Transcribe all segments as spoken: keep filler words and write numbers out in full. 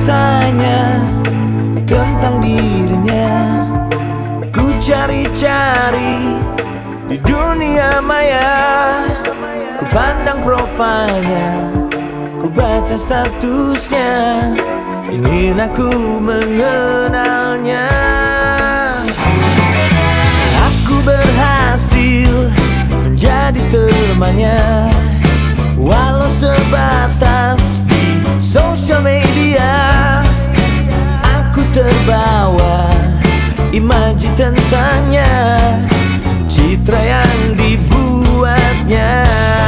bertanya tentang dirinya. Ku cari-cari di dunia maya, ku pandang profilnya, ku baca statusnya, ingin aku mengenalnya. Aku berhasil menjadi temannya, walau sebatas di sosial media. Aku terbawa imaji tentangnya, citra yang dibuatnya.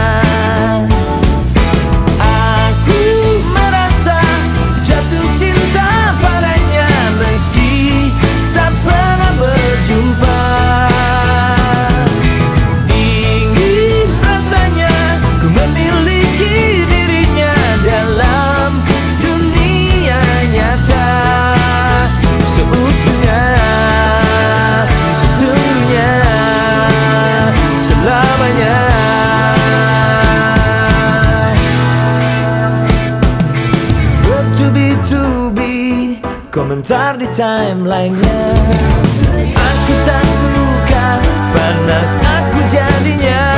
Aku merasa jatuh cinta padanya meski tak pernah berjumpa. Ingin rasanya ku memiliki dirinya dalam dunia nyata seutuhnya, sesungguhnya, selamanya. Bertubi-tubi komentar di timeline-nya, aku tak suka, panas aku jadinya.